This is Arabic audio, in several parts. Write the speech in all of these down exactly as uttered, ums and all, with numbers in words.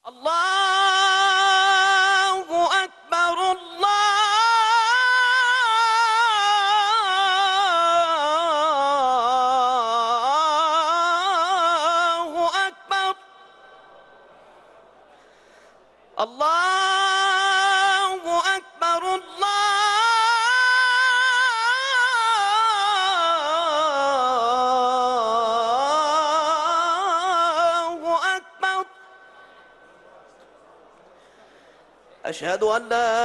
الله أكبر الله أكبر الله أكبر الله أكبر. أشهد أن لا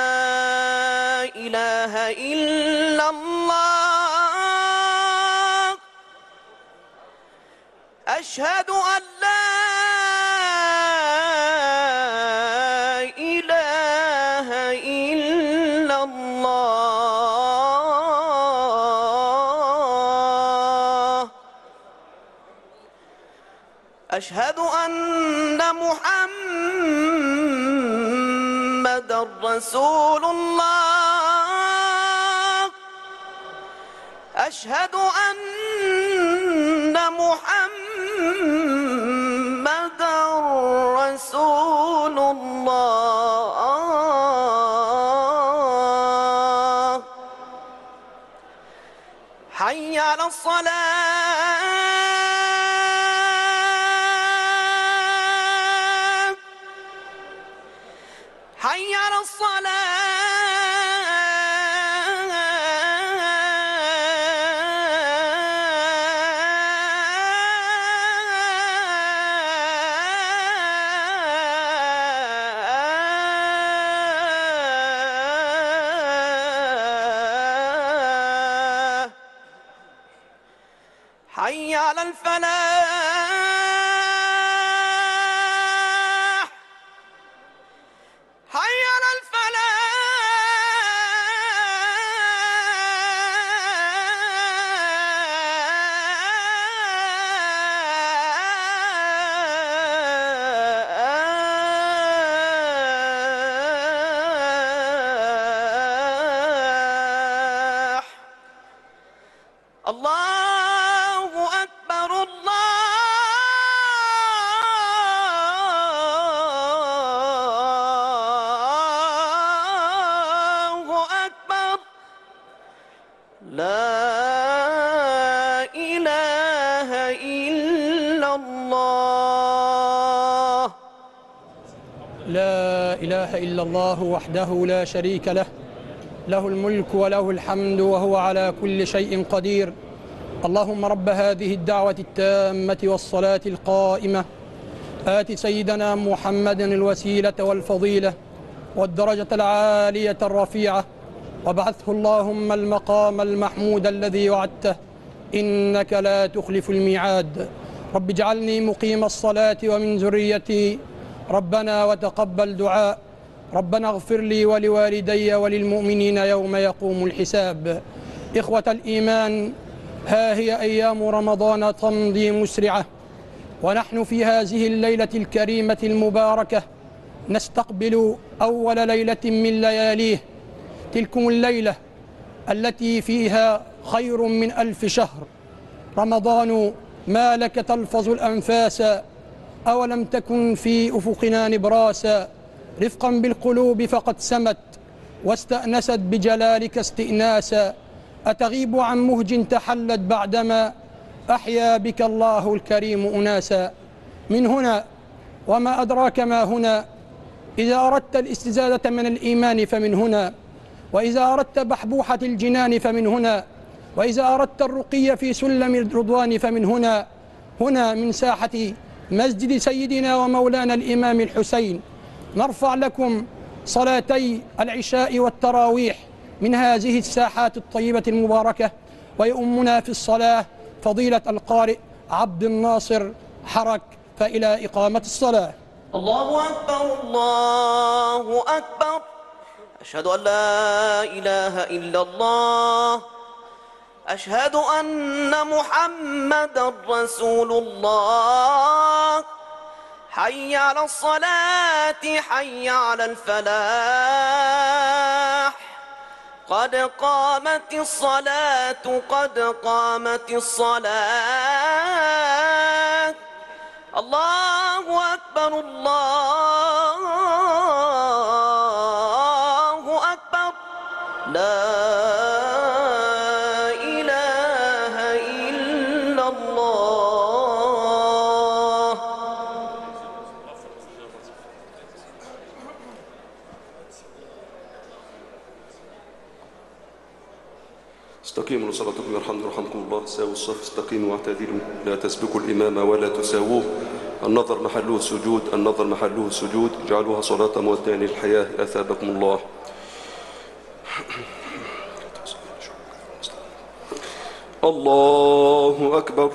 إله إلا الله. أشهد أن لا إله إلا الله. أشهد أن محمد رسول الله. أشهد أن محمد رسول الله. حي على الصلاة. حي على الصلاة. حي على الفلاح. حي على الفلاح. الله أكبر الله أكبر. لا إله إلا الله. لا إله إلا الله وحده لا شريك له، له الملك وله الحمد وهو على كل شيء قدير. اللهم رب هذه الدعوة التامة والصلاة القائمة آت سيدنا محمدا الوسيلة والفضيلة والدرجة العالية الرفيعة، وابعثه اللهم المقام المحمود الذي وعدته، إنك لا تخلف الميعاد. رب اجعلني مقيم الصلاة ومن ذريتي، ربنا وتقبل دعاء. ربنا اغفر لي ولوالدي وللمؤمنين يوم يقوم الحساب. إخوة الإيمان، ها هي أيام رمضان تمضي مسرعة، ونحن في هذه الليلة الكريمة المباركة نستقبل أول ليلة من لياليه. تلكم الليلة التي فيها خير من ألف شهر. رمضان ما لك تلفظ الأنفاس، أولم تكن في أفقنا نبراسا. رفقا بالقلوب فقد سمت، واستأنست بجلالك استئناسا. أتغيب عن مهج تحلت بعدما أحيا بك الله الكريم أناسا. من هنا وما أدراك ما هنا، إذا أردت الاستزادة من الإيمان فمن هنا، وإذا أردت بحبوحة الجنان فمن هنا، وإذا أردت الرقي في سلم الرضوان فمن هنا. هنا من ساحة مسجد سيدنا ومولانا الإمام الحسين نرفع لكم صلاتي العشاء والتراويح من هذه الساحات الطيبة المباركة. ويؤمنا في الصلاة فضيلة القارئ عبد الناصر حرك، فإلى إقامة الصلاة. الله أكبر الله أكبر. أشهد أن لا إله إلا الله. أشهد أن محمدا رسول الله. حي على الصلاة. حي على الفلاح. قد قامت الصلاة. قد قامت الصلاة. الله أكبر الله أكبر لا إله إلا الله. استقيموا لصلاتكم يرحمني يرحمكم الله. ساووا الصف، استقيموا واعتدلوا، لا تسبقوا الإمام ولا تساووه. النظر محله السجود، النظر محله السجود. اجعلوها صلاة مودع للحياة أثابكم الله. الله أكبر.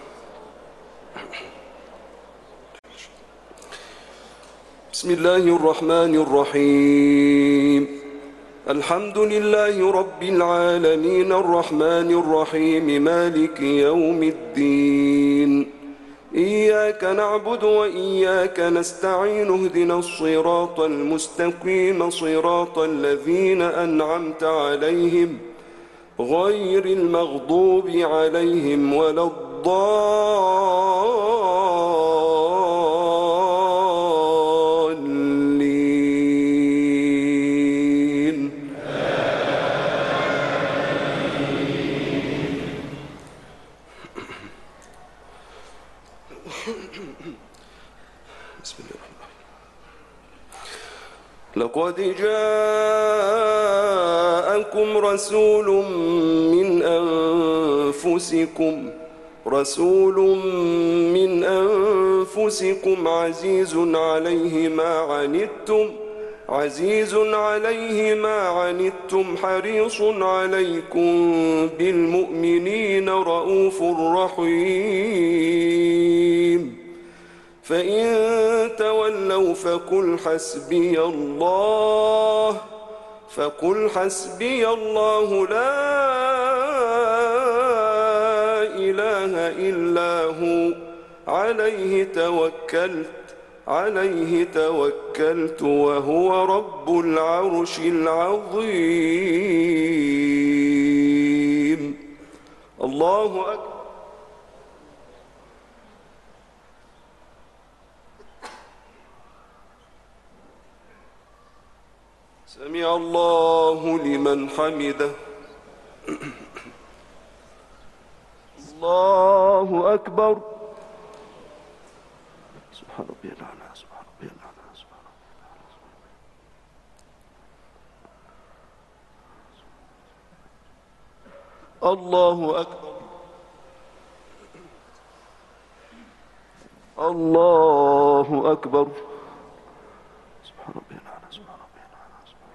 بسم الله الرحمن الرحيم. الحمد لله رب العالمين الرحمن الرحيم مالك يوم الدين. إياك نعبد وإياك نستعين اهدنا الصراط المستقيم صراط الذين أنعمت عليهم غير المغضوب عليهم ولا الضالين. بسم الله الرحمن الرحيم. لقد جاءكم رسول من أنفسكم رسول من أنفسكم عزيز عليه ما عنتم عزيز عليه ما عنتم حريص عليكم بالمؤمنين رؤوف رحيم. فإن تولوا فقل حسبي الله فقل حسبي الله لا إله إلا هو عليه توكلت عليه توكلت وهو رب العرش العظيم. الله أكبر. سمع الله لمن حمده. الله أكبر. سبحان ربي الأعلى سبحان ربي الأعلى سبحان ربي الأعلى. الله أكبر. الله أكبر. سبحان ربي الأعلى سبحان ربي الأعلى سبحان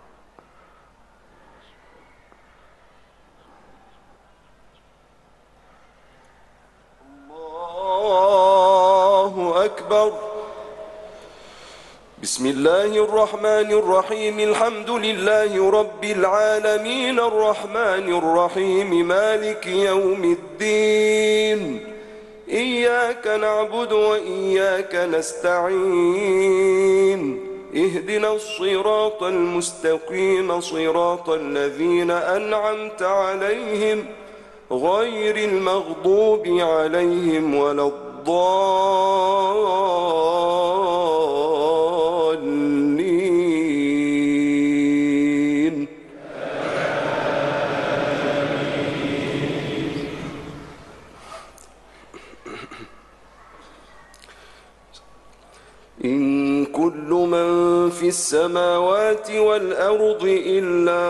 الله أكبر. بسم الله الرحمن الرحيم. الحمد لله رب العالمين الرحمن الرحيم مالك يوم الدين. إياك نعبد وإياك نستعين اهدنا الصراط المستقيم صراط الذين أنعمت عليهم غير المغضوب عليهم ولا الضالين. إن كل من في السماوات والأرض إلا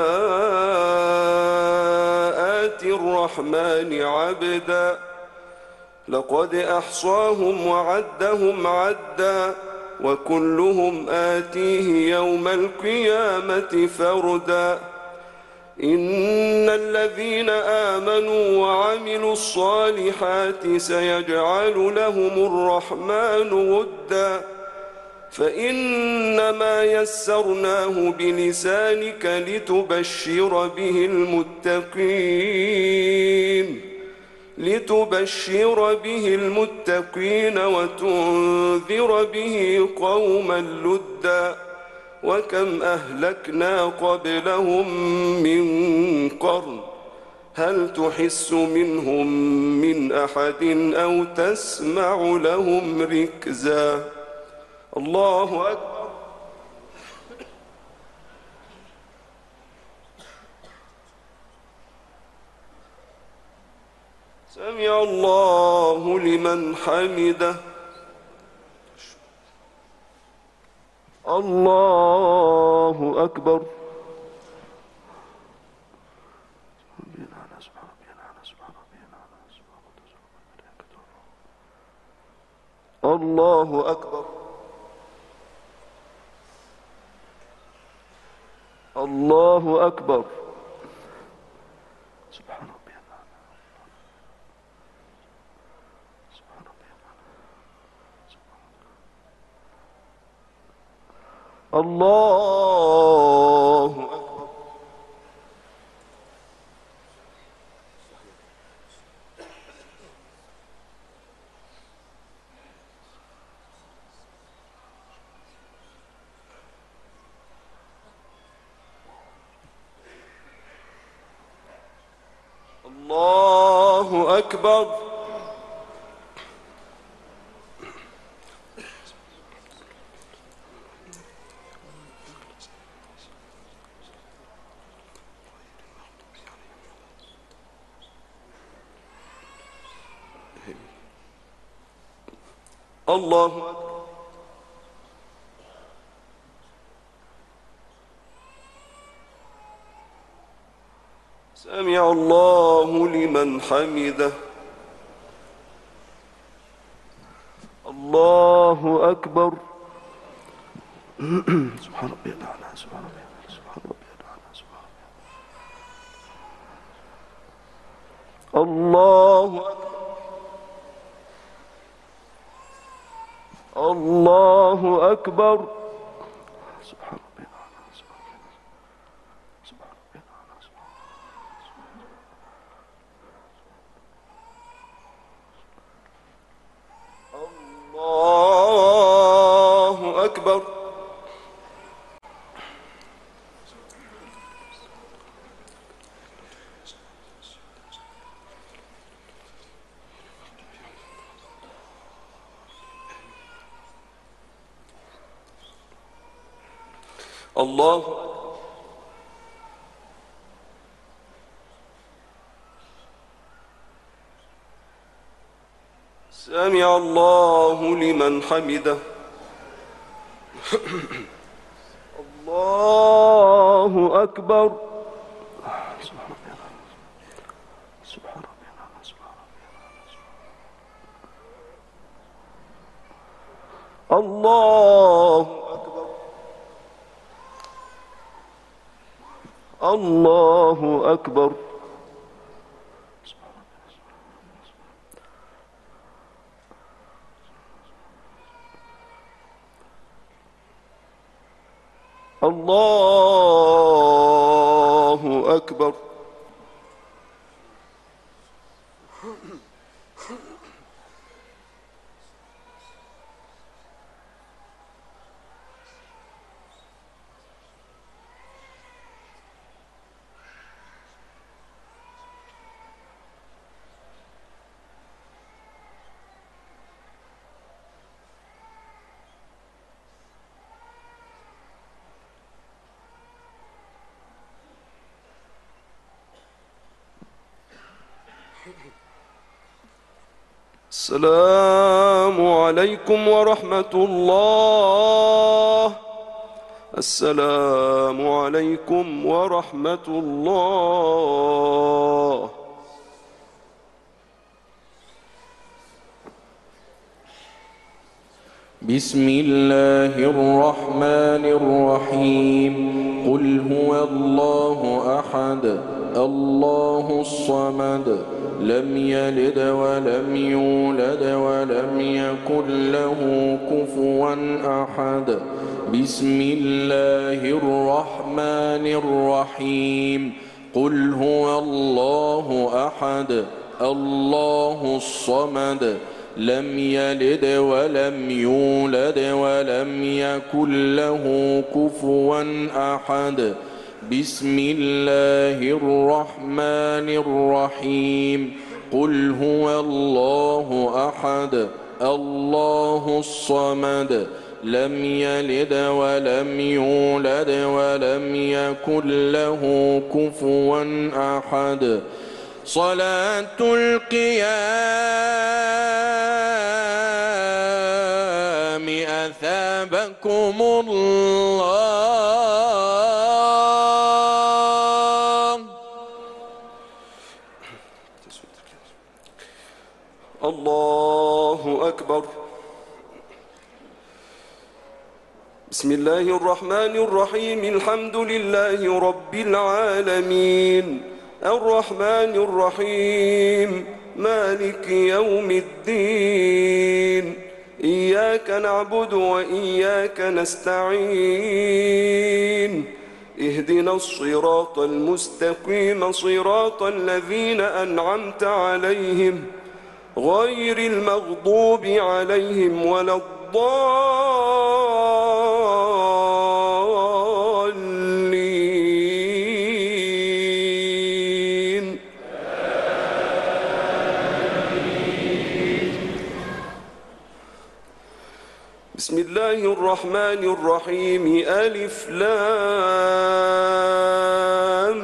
آتي الرحمن عبدا لقد أحصاهم وعدهم عدا وكلهم آتيه يوم القيامة فردا. إن الذين آمنوا وعملوا الصالحات سيجعل لهم الرحمن ودا فإنما يسرناه بلسانك لتبشر به المتقين لتبشر به المتقين وتنذر به قوما لدا وكم أهلكنا قبلهم من قرن هل تحس منهم من أحد أو تسمع لهم ركزا الله أكبر. سمع الله لمن حمده. الله أكبر. الله أكبر. الله أكبر. سبحان ربي الأعلى. سبحان ربي الأعلى. الله أكبر. الله أكبر. الله أكبر. سمع الله لمن حمده. الله أكبر. سبحان ربي الأعلى. سبحان ربي الأعلى. سبحان ربي الأعلى. سبحان ربي الأعلى. الله أكبر. الله أكبر. سبحان ربي الأعلى. سبحان ربي الأعلى. الله أكبر. الله أكبر. سمع الله لمن حمده. الله أكبر. سبحان ربي الأعلى. سبحان ربي الأعلى. سبحان ربي الأعلى. الله أكبر. الله أكبر. الله أكبر. السلام عليكم ورحمة الله. السلام عليكم ورحمة الله. بسم الله الرحمن الرحيم. قل هو الله أحد الله الصمد لم يلد ولم يولد ولم يكن له كفوا أحد. بسم الله الرحمن الرحيم. قل هو الله أحد الله الصمد لم يلد ولم يولد ولم يكن له كفوا أحد. بسم الله الرحمن الرحيم قل هو الله أحد الله الصمد لم يلد ولم يولد ولم يكن له كفوا أحد صلاة القيام أثابكم الله. الله أكبر. بسم الله الرحمن الرحيم الحمد لله رب العالمين الرحمن الرحيم مالك يوم الدين إياك نعبد وإياك نستعين اهدنا الصراط المستقيم صراط الذين أنعمت عليهم غير المغضوب عليهم ولا الضالين. بسم الله الرحمن الرحيم ألف لام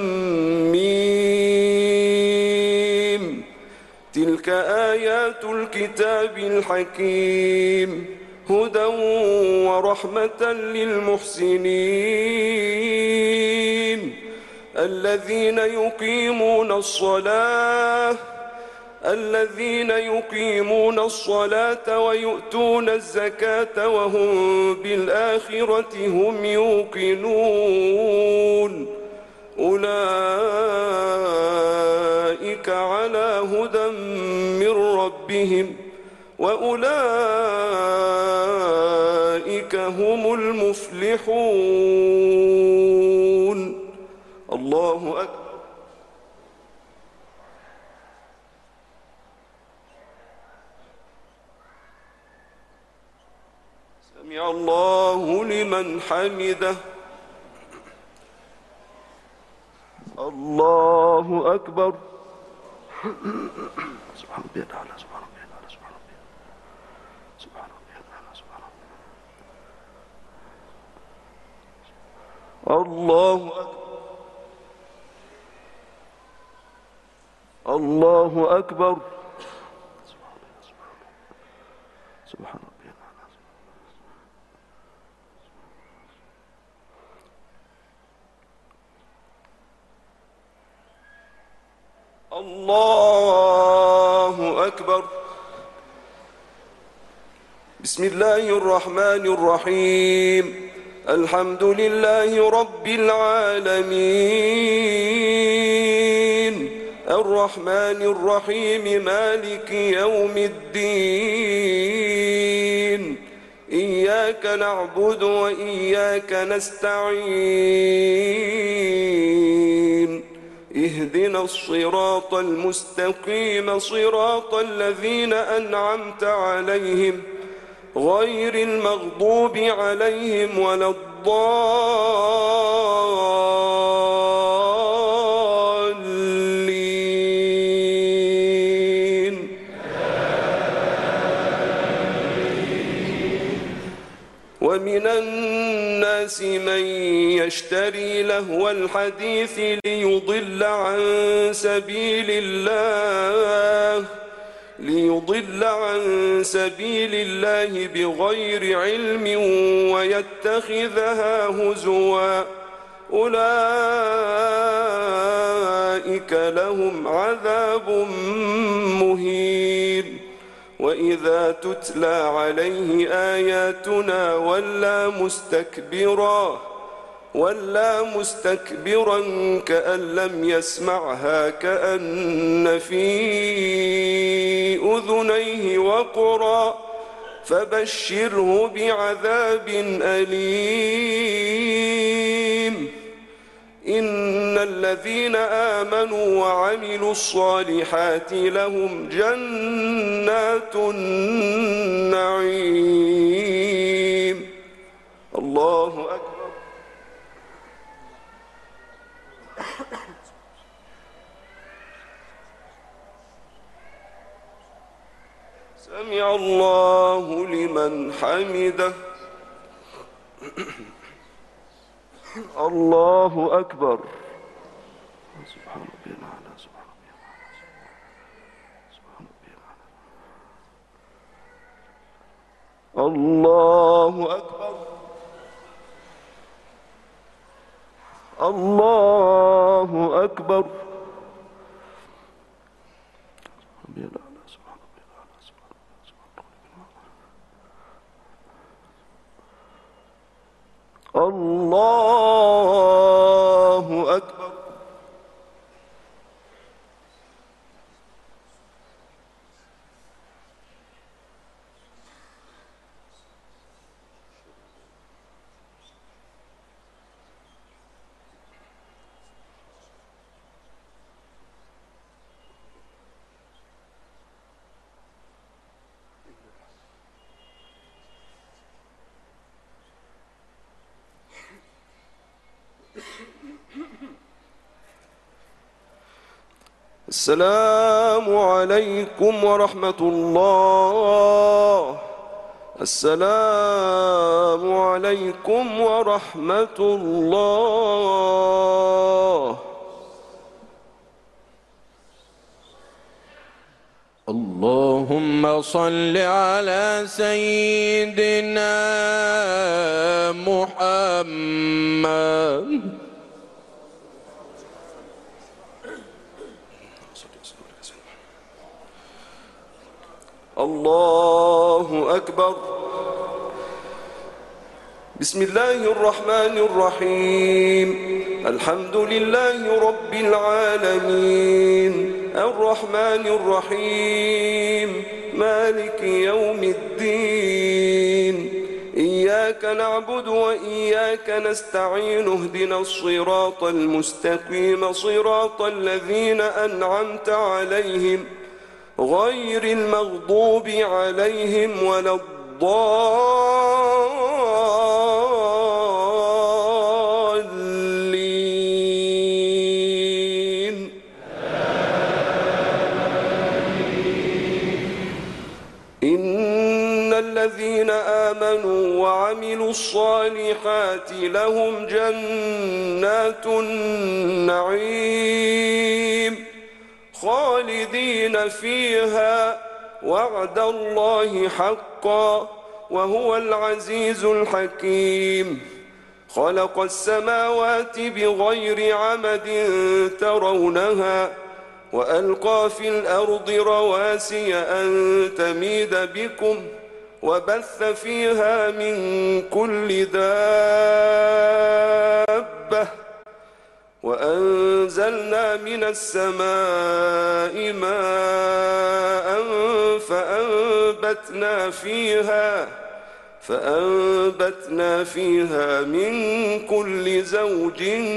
ميم تلك آيات الكتاب الحكيم هدى ورحمة للمحسنين الذين يقيمون الصلاة الذين يقيمون الصلاة ويؤتون الزكاة وهم بالآخرة هم يوقنون أولئك على هدى من ربهم وأولئك هم المفلحون. الله أكبر. سمع الله لمن حمده. الله أكبر. سبحان ربي الأعلى سبحان ربي الأعلى سبحان ربي سبحان ربي الأعلى سبحان ربي. الله أكبر. الله أكبر. سبحان ربي الأعلى. الله أكبر. بسم الله الرحمن الرحيم الحمد لله رب العالمين الرحمن الرحيم مالك يوم الدين إياك نعبد وإياك نستعين اهدنا الصراط المستقيم صراط الذين أنعمت عليهم غير المغضوب عليهم ولا الضالين. ومن الناس من يشتري لهو الحديث ليضل عن سبيل الله ليضل عن سبيل الله بغير علم ويتخذها هزوا أولئك لهم عذاب مهين. وإذا تتلى عليه آياتنا ولى مستكبرا ولى مستكبرا كأن لم يسمعها كأن في أذنيه وقرا فبشره بعذاب أليم. إن الذين آمنوا وعملوا الصالحات لهم جنات النعيم. الله أكبر. سمع الله لمن حمده. الله أكبر. سبحان ربي الأعلى. سبحان ربي الأعلى. سبحان ربي الأعلى. الله أكبر. الله أكبر. ربي الأعلى. سبحان ربي الأعلى. سبحان الله أكبر. السلام عليكم ورحمة الله. السلام عليكم ورحمة الله. اللهم صل على سيدنا محمد. الله أكبر. بسم الله الرحمن الرحيم. الحمد لله رب العالمين الرحمن الرحيم مالك يوم الدين. إياك نعبد وإياك نستعين. اهدنا الصراط المستقيم صراط الذين أنعمت عليهم غير المغضوب عليهم ولا الضالين. إن الذين آمنوا وعملوا الصالحات لهم جنات النعيم خالدين فيها وعد الله حقا وهو العزيز الحكيم. خلق السماوات بغير عمد ترونها وألقى في الأرض رواسي أن تميد بكم وبث فيها من كل دابة وأنزلنا من السماء ماء فأنبتنا فيها فأنبتنا فيها من كل زوج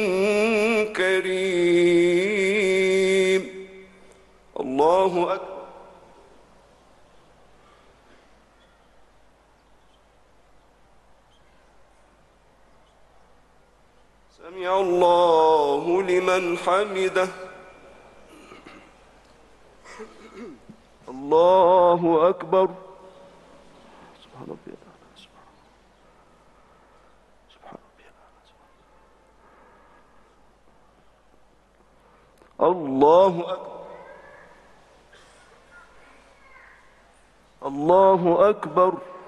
كريم. الله أكبر. سمع الله لمن حمده. الله أكبر. سبحان ربي الأعلى. سبحان ربي الأعلى. الله أكبر. الله أكبر.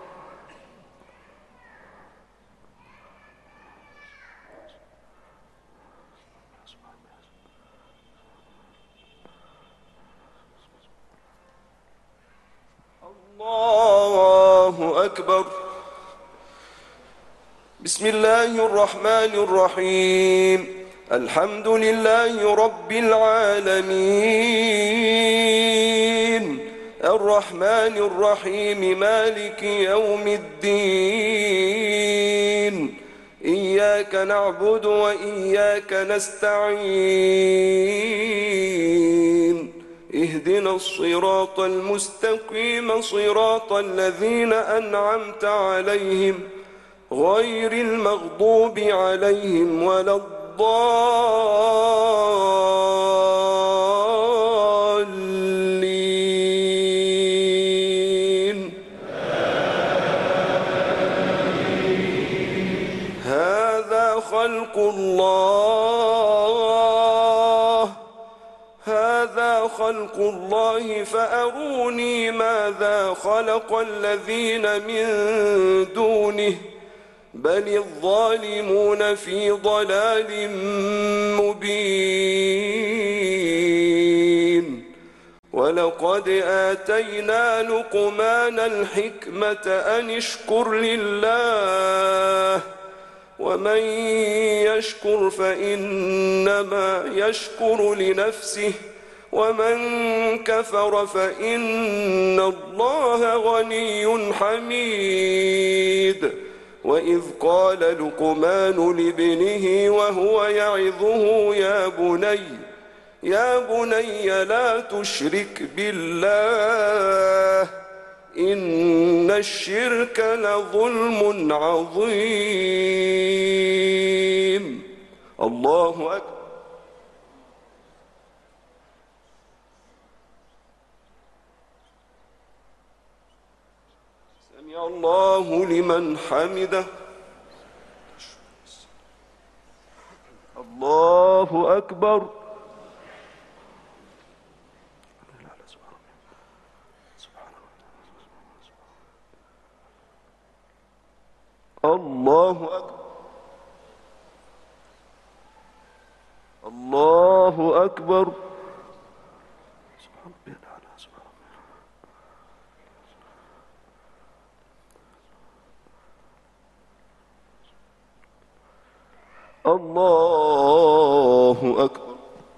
الله أكبر. بسم الله الرحمن الرحيم. الحمد لله رب العالمين الرحمن الرحيم مالك يوم الدين. إياك نعبد وإياك نستعين. اهدنا الصراط المستقيم صراط الذين أنعمت عليهم غير المغضوب عليهم ولا الضالين. خلق الله هذا خلق الله فأروني ماذا خلق الذين من دونه بل الظالمون في ضلال مبين ولقد آتينا لقمان الحكمة أن اشكر لله ومن يشكر فإنما يشكر لنفسه ومن كفر فإن الله غني حميد وإذ قال لقمان لابنه وهو يعظه يا بني يا بني لا تشرك بالله إن الشرك لظلم عظيم. الله أكبر. سمع الله لمن حمده. الله أكبر. الله أكبر. الله أكبر. الله أكبر.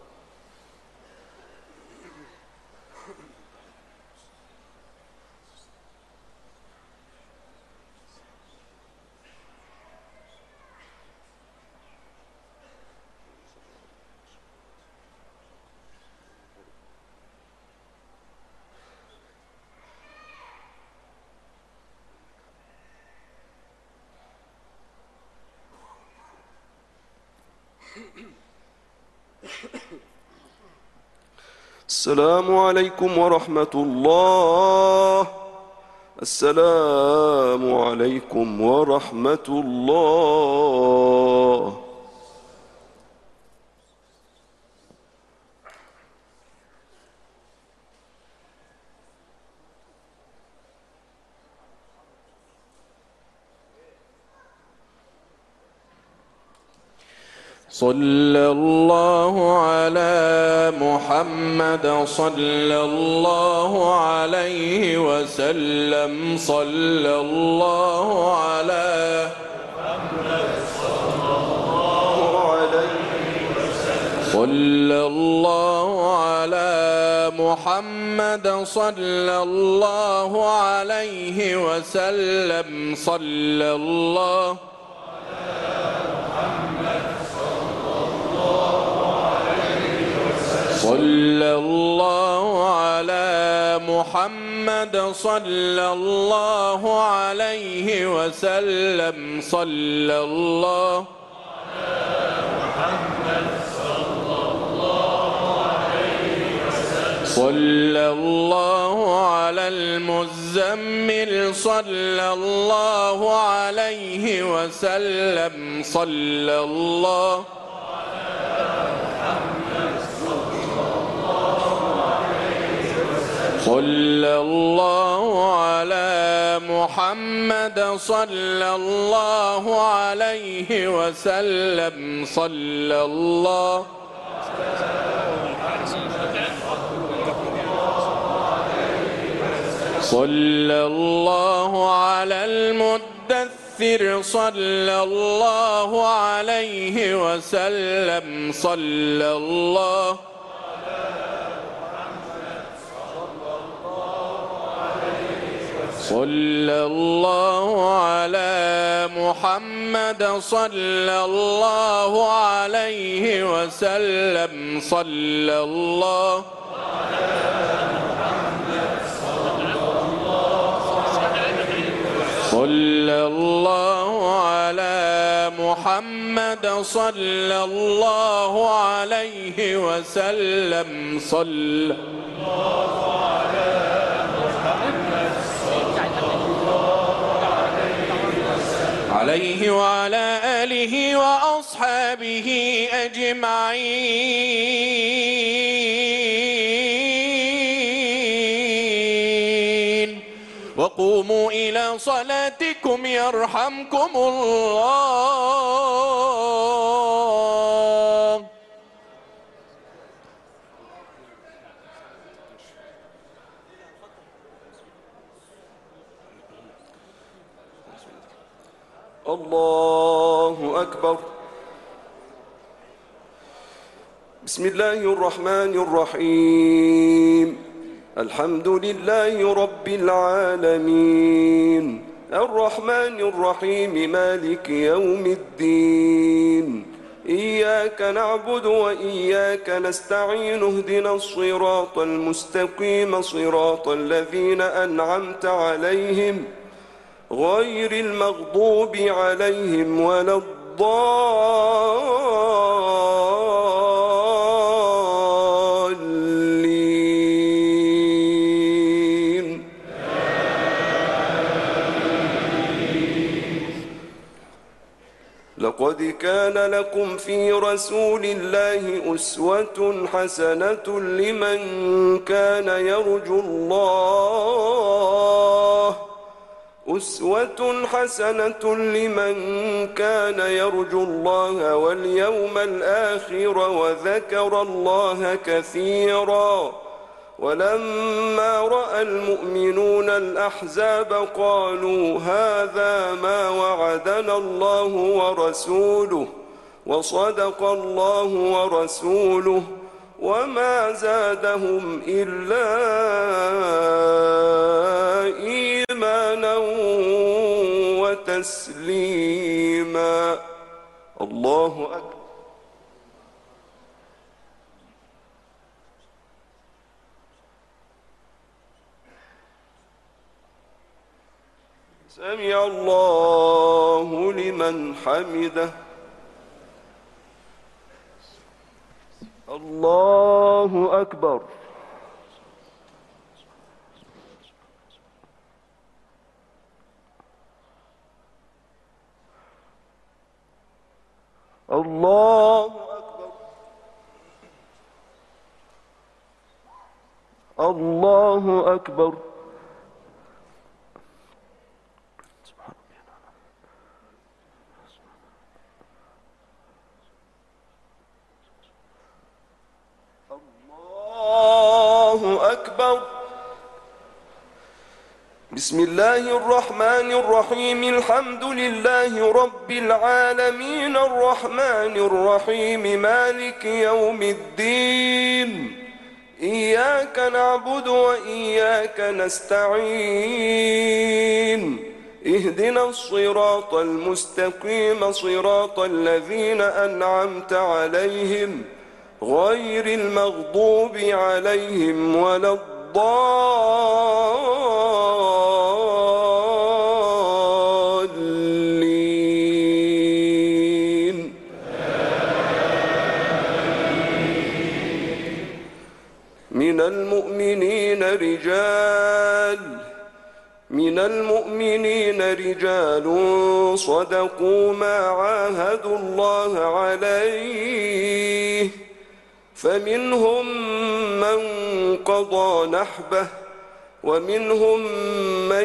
السلام عليكم ورحمة الله. السلام عليكم ورحمة الله. صلى الله على محمد صلى الله عليه وسلم. صلى الله على محمد صلى الله عليه وسلم. صلى الله على محمد صلى الله عليه وسلم. صلى الله صلى الله على محمد صلى الله عليه وسلم. صلى الله على محمد صلى الله عليه وسلم. صلى الله على المزمل صلى الله عليه وسلم. صلى الله صلى الله على محمد صلى الله عليه وسلم. صلى الله صلى الله على المدثر صلى الله عليه وسلم. صلى الله صلى الله على محمد صلى الله عليه وسلم. صلى الله صلى الله على محمد صلى الله عليه وسلم. صلى عليه وعلى آله وأصحابه وأصحابه أجمعين. وقوموا إلى صلاتكم يرحمكم الله. الله أكبر. بسم الله الرحمن الرحيم. الحمد لله رب العالمين الرحمن الرحيم مالك يوم الدين إياك نعبد وإياك نستعين اهدنا الصراط المستقيم صراط الذين أنعمت عليهم غير المغضوب عليهم ولا الضالين. لقد كان لكم في رسول الله أسوة حسنة لمن كان يرجو الله أسوة حسنة لمن كان يرجو الله واليوم الآخر وذكر الله كثيرا. ولما رأى المؤمنون الأحزاب قالوا هذا ما وعدنا الله ورسوله وصدق الله ورسوله وما زادهم إلا إيمانا وتسليما. الله أكبر. سمع الله لمن حمده. الله أكبر. الله أكبر. الله أكبر. الله أكبر. بسم الله الرحمن الرحيم الحمد لله رب العالمين الرحمن الرحيم مالك يوم الدين إياك نعبد وإياك نستعين اهدنا الصراط المستقيم صراط الذين أنعمت عليهم غير المغضوب عليهم ولا الضالين. من المؤمنين رجال من المؤمنين رجال صدقوا ما عاهدوا الله عليه فمنهم من قضى نحبه ومنهم من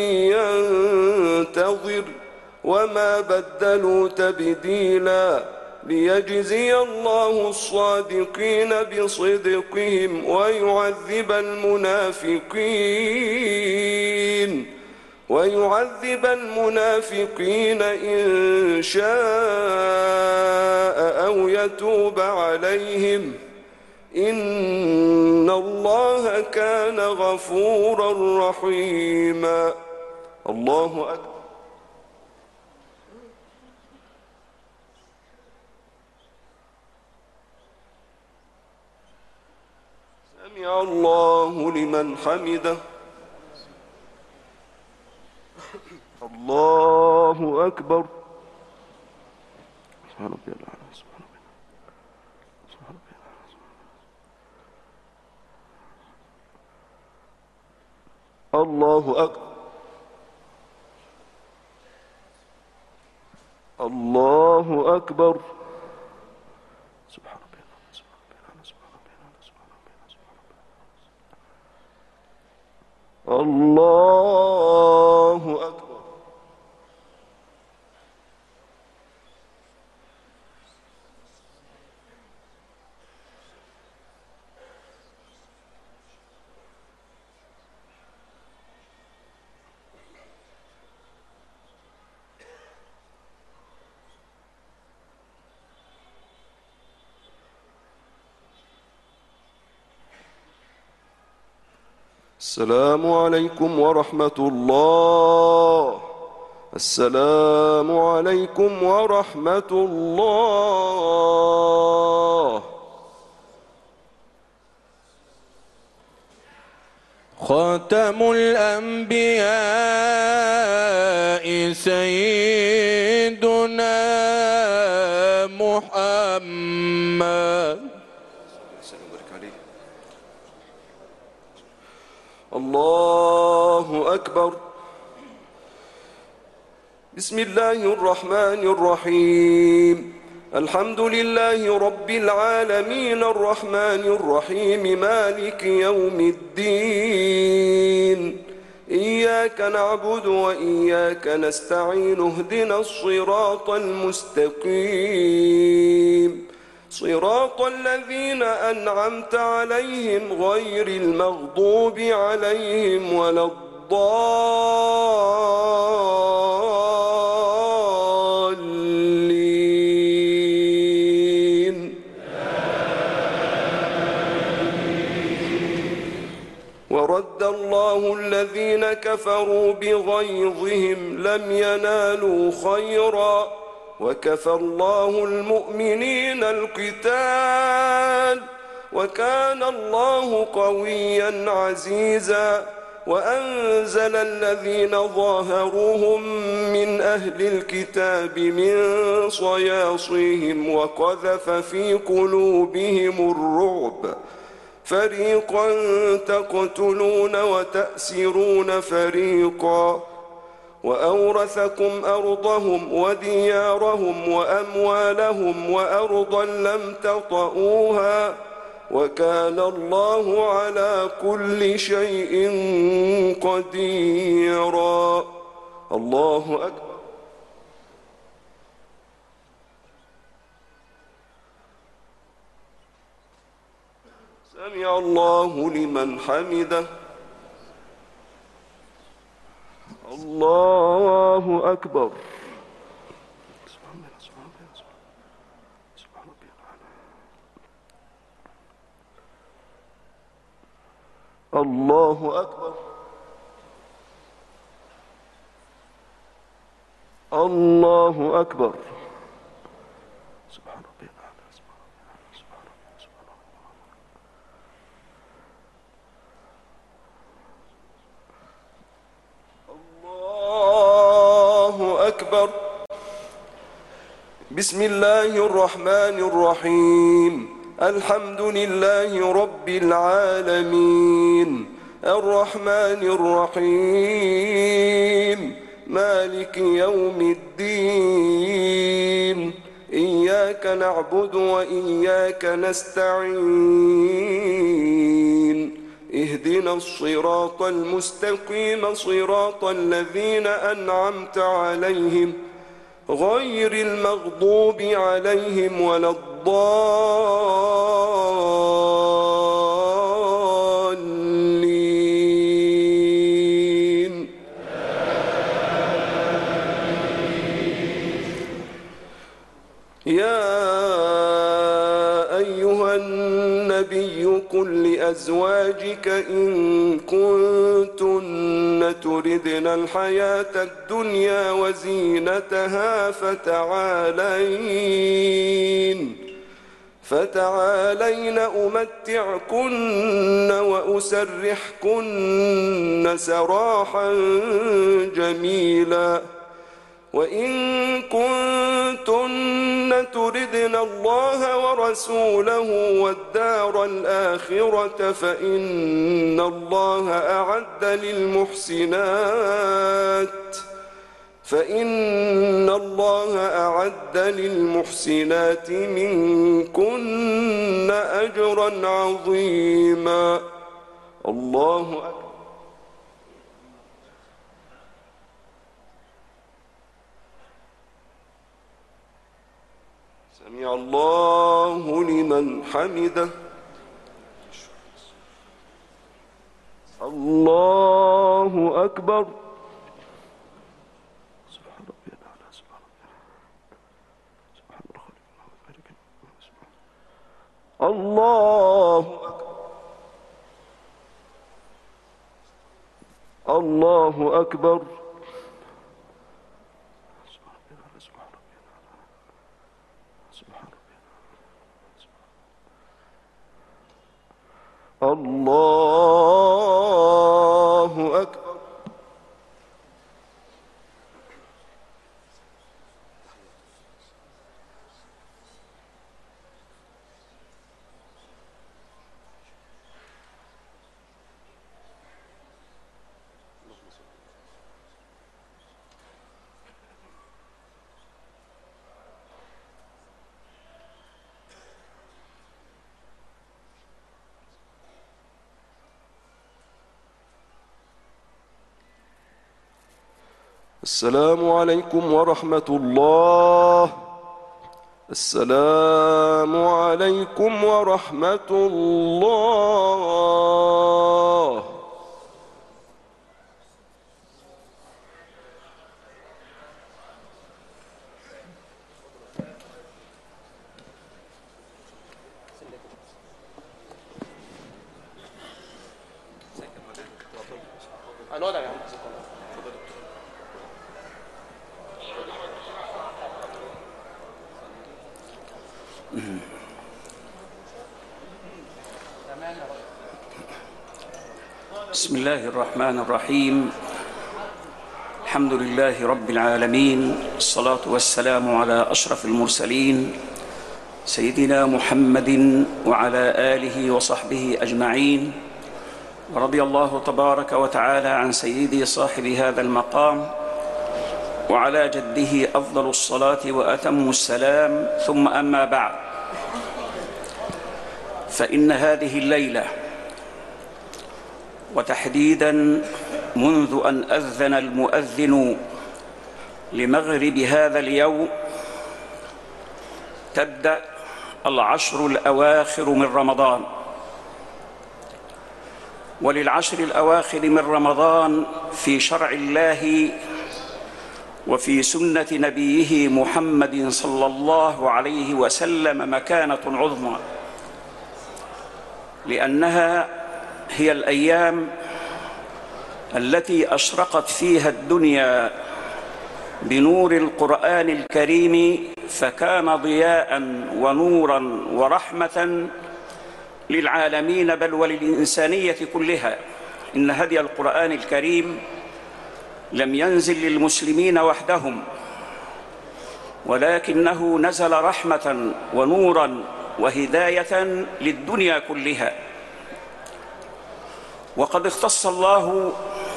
ينتظر وما بدلوا تبديلا ليجزي الله الصادقين بصدقهم ويعذب المنافقين ويعذب المنافقين إن شاء أو يتوب عليهم إن الله كان غفورا رحيما. الله أكبر. سمع الله لمن حمده. الله أكبر. سبحان ربي الأعلى. سبحان ربي سبحان ربي الله أكبر. الله أكبر. الله أكبر. السلام عليكم ورحمة الله. السلام عليكم ورحمة الله. خاتم الأنبياء سيدنا محمد. الله أكبر. بسم الله الرحمن الرحيم. الحمد لله رب العالمين الرحمن الرحيم مالك يوم الدين. إياك نعبد وإياك نستعين اهدنا الصراط المستقيم صراط الذين أنعمت عليهم غير المغضوب عليهم ولا الضالين. ورد الله الذين كفروا بغيظهم لم ينالوا خيرا وكفى الله المؤمنين القتال وكان الله قويا عزيزا. وأنزل الذين ظاهروهم من أهل الكتاب من صياصيهم وقذف في قلوبهم الرعب فريقا تقتلون وتأسرون فريقا. وأورثكم أرضهم وديارهم وأموالهم وأرضا لم تطئوها وكان الله على كل شيء قديرا. الله أكبر. سمع الله لمن حمده. الله أكبر. الله أكبر. الله أكبر. سبحان ربي الأعلى. سبحان ربي. سبحان ربي. الله أكبر. بسم الله الرحمن الرحيم. الحمد لله رب العالمين الرحمن الرحيم مالك يوم الدين. إياك نعبد وإياك نستعين اهدنا الصراط المستقيم صراط الذين أنعمت عليهم غير المغضوب عليهم ولا الضالين. يا أيها النبي قل لأزواجك إن كنتن تردن الحياة الدنيا وزينتها فتعالين فتعالين أمتعكن وأسرحكن سراحا جميلا. وإن كنتن تردن الله ورسوله والدار الآخرة فإن الله أعد للمحسنات فإن الله أعد للمحسنات منكن أجرا عظيما. الله أكبر. سمع الله لمن حمده. الله أكبر. سبحان ربي الأعلى. سبحان ربي سبحان الله أكبر. الله أكبر. الله أكبر. السلام عليكم ورحمة الله. السلام عليكم ورحمة الله. بسم الله الرحمن الرحيم. الحمد لله رب العالمين، الصلاة والسلام على أشرف المرسلين سيدنا محمد وعلى آله وصحبه أجمعين. ورضي الله تبارك وتعالى عن سيدي صاحب هذا المقام وعلى جده أفضل الصلاة وأتم السلام، ثم أما بعد، فإن هذه الليلة وتحديداً منذ أن أذن المؤذن لمغرب هذا اليوم تبدأ العشر الأواخر من رمضان. وللعشر الأواخر من رمضان في شرع الله وفي سنة نبيه محمد صلى الله عليه وسلم مكانة عظمى، لأنها هي الأيام التي أشرقت فيها الدنيا بنور القرآن الكريم، فكان ضياء ونورا ورحمة للعالمين بل وللإنسانية كلها. إن هدي القرآن الكريم لم ينزل للمسلمين وحدهم، ولكنه نزل رحمة ونورا وهداية للدنيا كلها. وقد اختص الله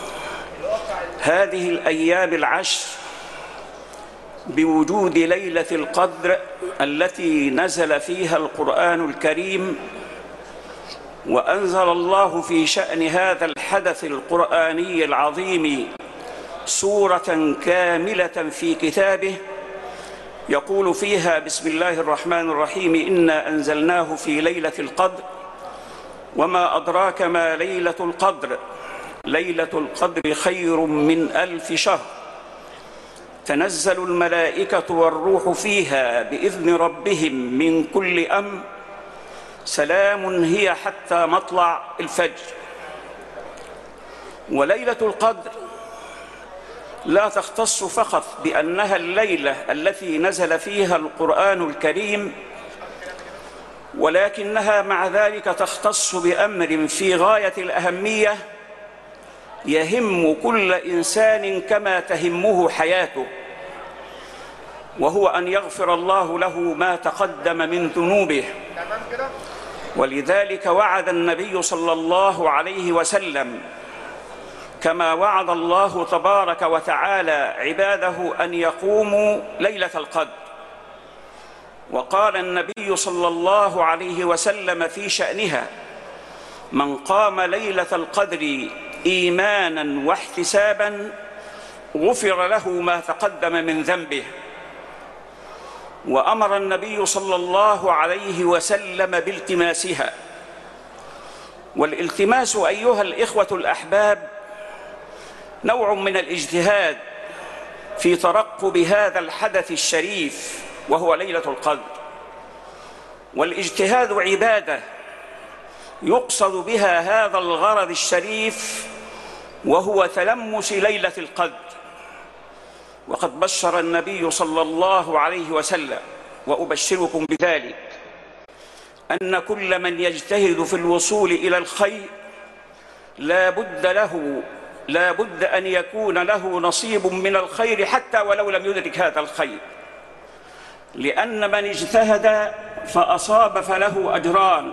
هذه الأيام العشر بوجود ليلة القدر التي نزل فيها القرآن الكريم، وأنزل الله في شأن هذا الحدث القرآني العظيم سورة كاملة في كتابه يقول فيها: بسم الله الرحمن الرحيم، إنا أنزلناه في ليلة القدر وما أدراك ما ليلة القدر، ليلة القدر خير من ألف شهر، تنزل الملائكة والروح فيها بإذن ربهم من كل أمر، سلام هي حتى مطلع الفجر. وليلة القدر لا تختص فقط بأنها الليلة التي نزل فيها القرآن الكريم، ولكنها مع ذلك تختص بأمر في غاية الأهمية يهم كل إنسان كما تهمه حياته، وهو أن يغفر الله له ما تقدم من ذنوبه. ولذلك وعد النبي صلى الله عليه وسلم كما وعد الله تبارك وتعالى عباده أن يقوموا ليلة القدر. وقال النبي صلى الله عليه وسلم في شأنها: من قام ليلة القدر إيمانا واحتسابا غفر له ما تقدم من ذنبه. وأمر النبي صلى الله عليه وسلم بالتماسها. والالتماس أيها الإخوة الأحباب نوع من الاجتهاد في ترقب هذا الحدث الشريف وهو ليلة القدر. والاجتهاد عبادة يقصد بها هذا الغرض الشريف وهو تلمس ليلة القدر. وقد بشر النبي صلى الله عليه وسلم وأبشركم بذلك أن كل من يجتهد في الوصول إلى الخير لا بد له لا بد أن يكون له نصيب من الخير حتى ولو لم يدرك هذا الخير، لأن من اجتهد فأصاب فله أجران،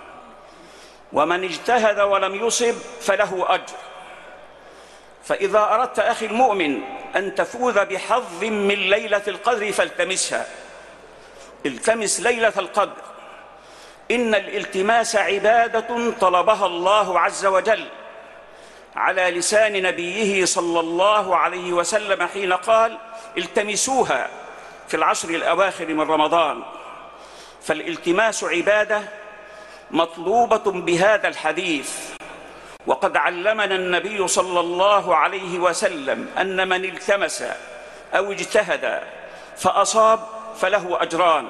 ومن اجتهد ولم يصب فله أجر. فإذا أردت أخي المؤمن أن تفوز بحظ من ليلة القدر فالتمسها، التمس ليلة القدر. إن الالتماس عبادة طلبها الله عز وجل على لسان نبيه صلى الله عليه وسلم حين قال: التمسوها في العشر الأواخر من رمضان. فالالتماس عبادة مطلوبة بهذا الحديث. وقد علمنا النبي صلى الله عليه وسلم أن من التمس أو اجتهد فأصاب فله أجران،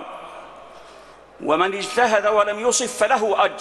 ومن اجتهد ولم يصب فله أجر.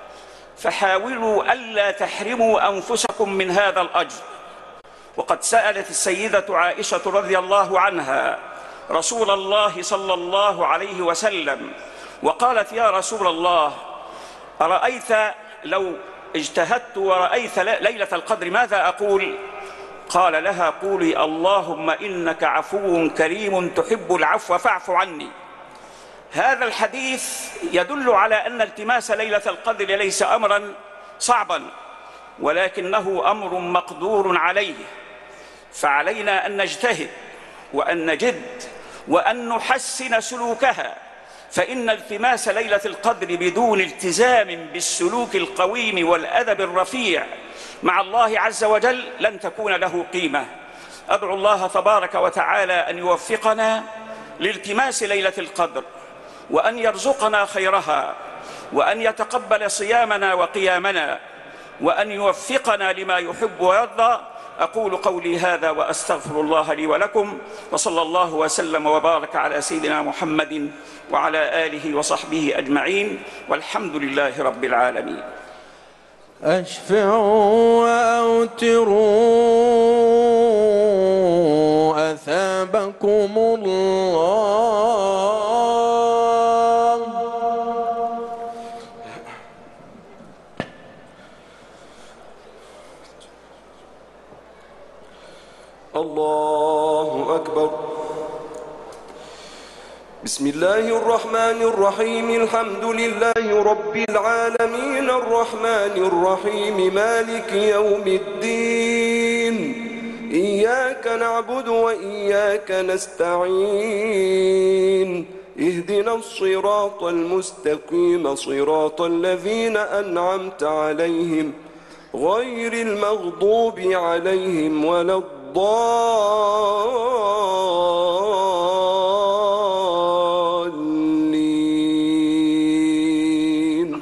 فحاولوا ألا تحرموا أنفسكم من هذا الأجر. وقد سألت السيدة عائشة رضي الله عنها رسول الله صلى الله عليه وسلم وقالت: يا رسول الله، أرأيت لو اجتهدت ورأيت ليلة القدر ماذا أقول؟ قال لها: قولي اللهم إنك عفو كريم تحب العفو فاعف عني. هذا الحديث يدل على أن التماس ليلة القدر ليس أمرا صعبا، ولكنه أمر مقدور عليه. فعلينا أن نجتهد وأن نجد وأن نحسن سلوكها، فإن التماس ليلة القدر بدون التزام بالسلوك القويم والأدب الرفيع مع الله عز وجل لن تكون له قيمة. أدعو الله تبارك وتعالى أن يوفقنا لالتماس ليلة القدر، وأن يرزقنا خيرها، وأن يتقبل صيامنا وقيامنا، وأن يوفقنا لما يحب ويرضى. أقول قولي هذا وأستغفر الله لي ولكم، وصلى الله وسلم وبارك على سيدنا محمد وعلى آله وصحبه أجمعين، والحمد لله رب العالمين. أشفعوا وأوتروا أثابكم الله. الله أكبر. بسم الله الرحمن الرحيم. الحمد لله رب العالمين الرحمن الرحيم مالك يوم الدين. إياك نعبد وإياك نستعين. اهدنا الصراط المستقيم صراط الذين أنعمت عليهم غير المغضوب عليهم ولا الضالين.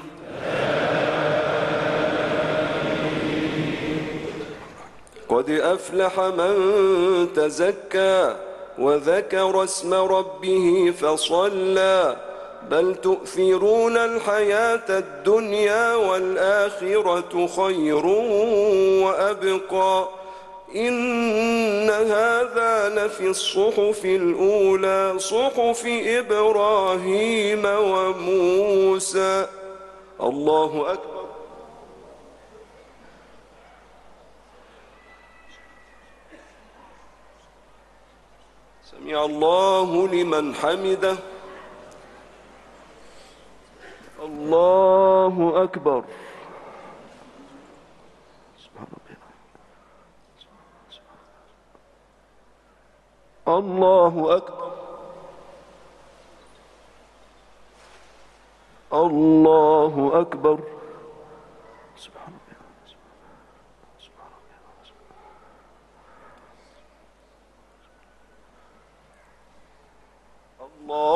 قد أفلح من تزكى وذكر اسم ربه فصلى بل تؤثرون الحياة الدنيا والآخرة خير وأبقى إن هذا لفي الصحف الأولى صحف إبراهيم وموسى. الله أكبر. سمع الله لمن حمده. الله أكبر. الله أكبر. الله أكبر. سبحان الله. الله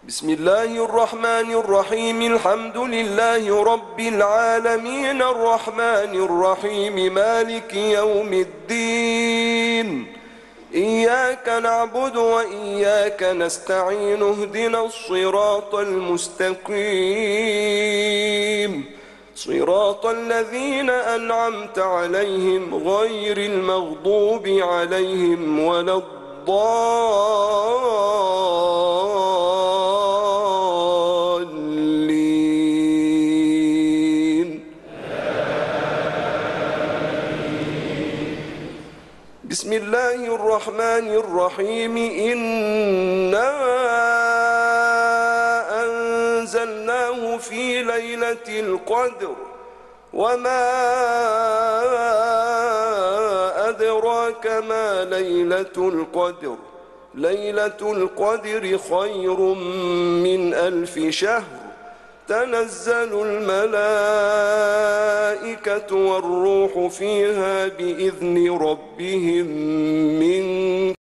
بسم الله الرحمن الرحيم الحمد لله رب العالمين الرحمن الرحيم مالك يوم الدين إياك نعبد وإياك نستعين اهدنا الصراط المستقيم صراط الذين أنعمت عليهم غير المغضوب عليهم ولا الضالين. بسم الله الرحمن الرحيم إنا أنزلناه في ليلة القدر وما أدراك ما ليلة القدر ليلة القدر خير من ألف شهر تنزل الملائكة والروح فيها بإذن ربهم من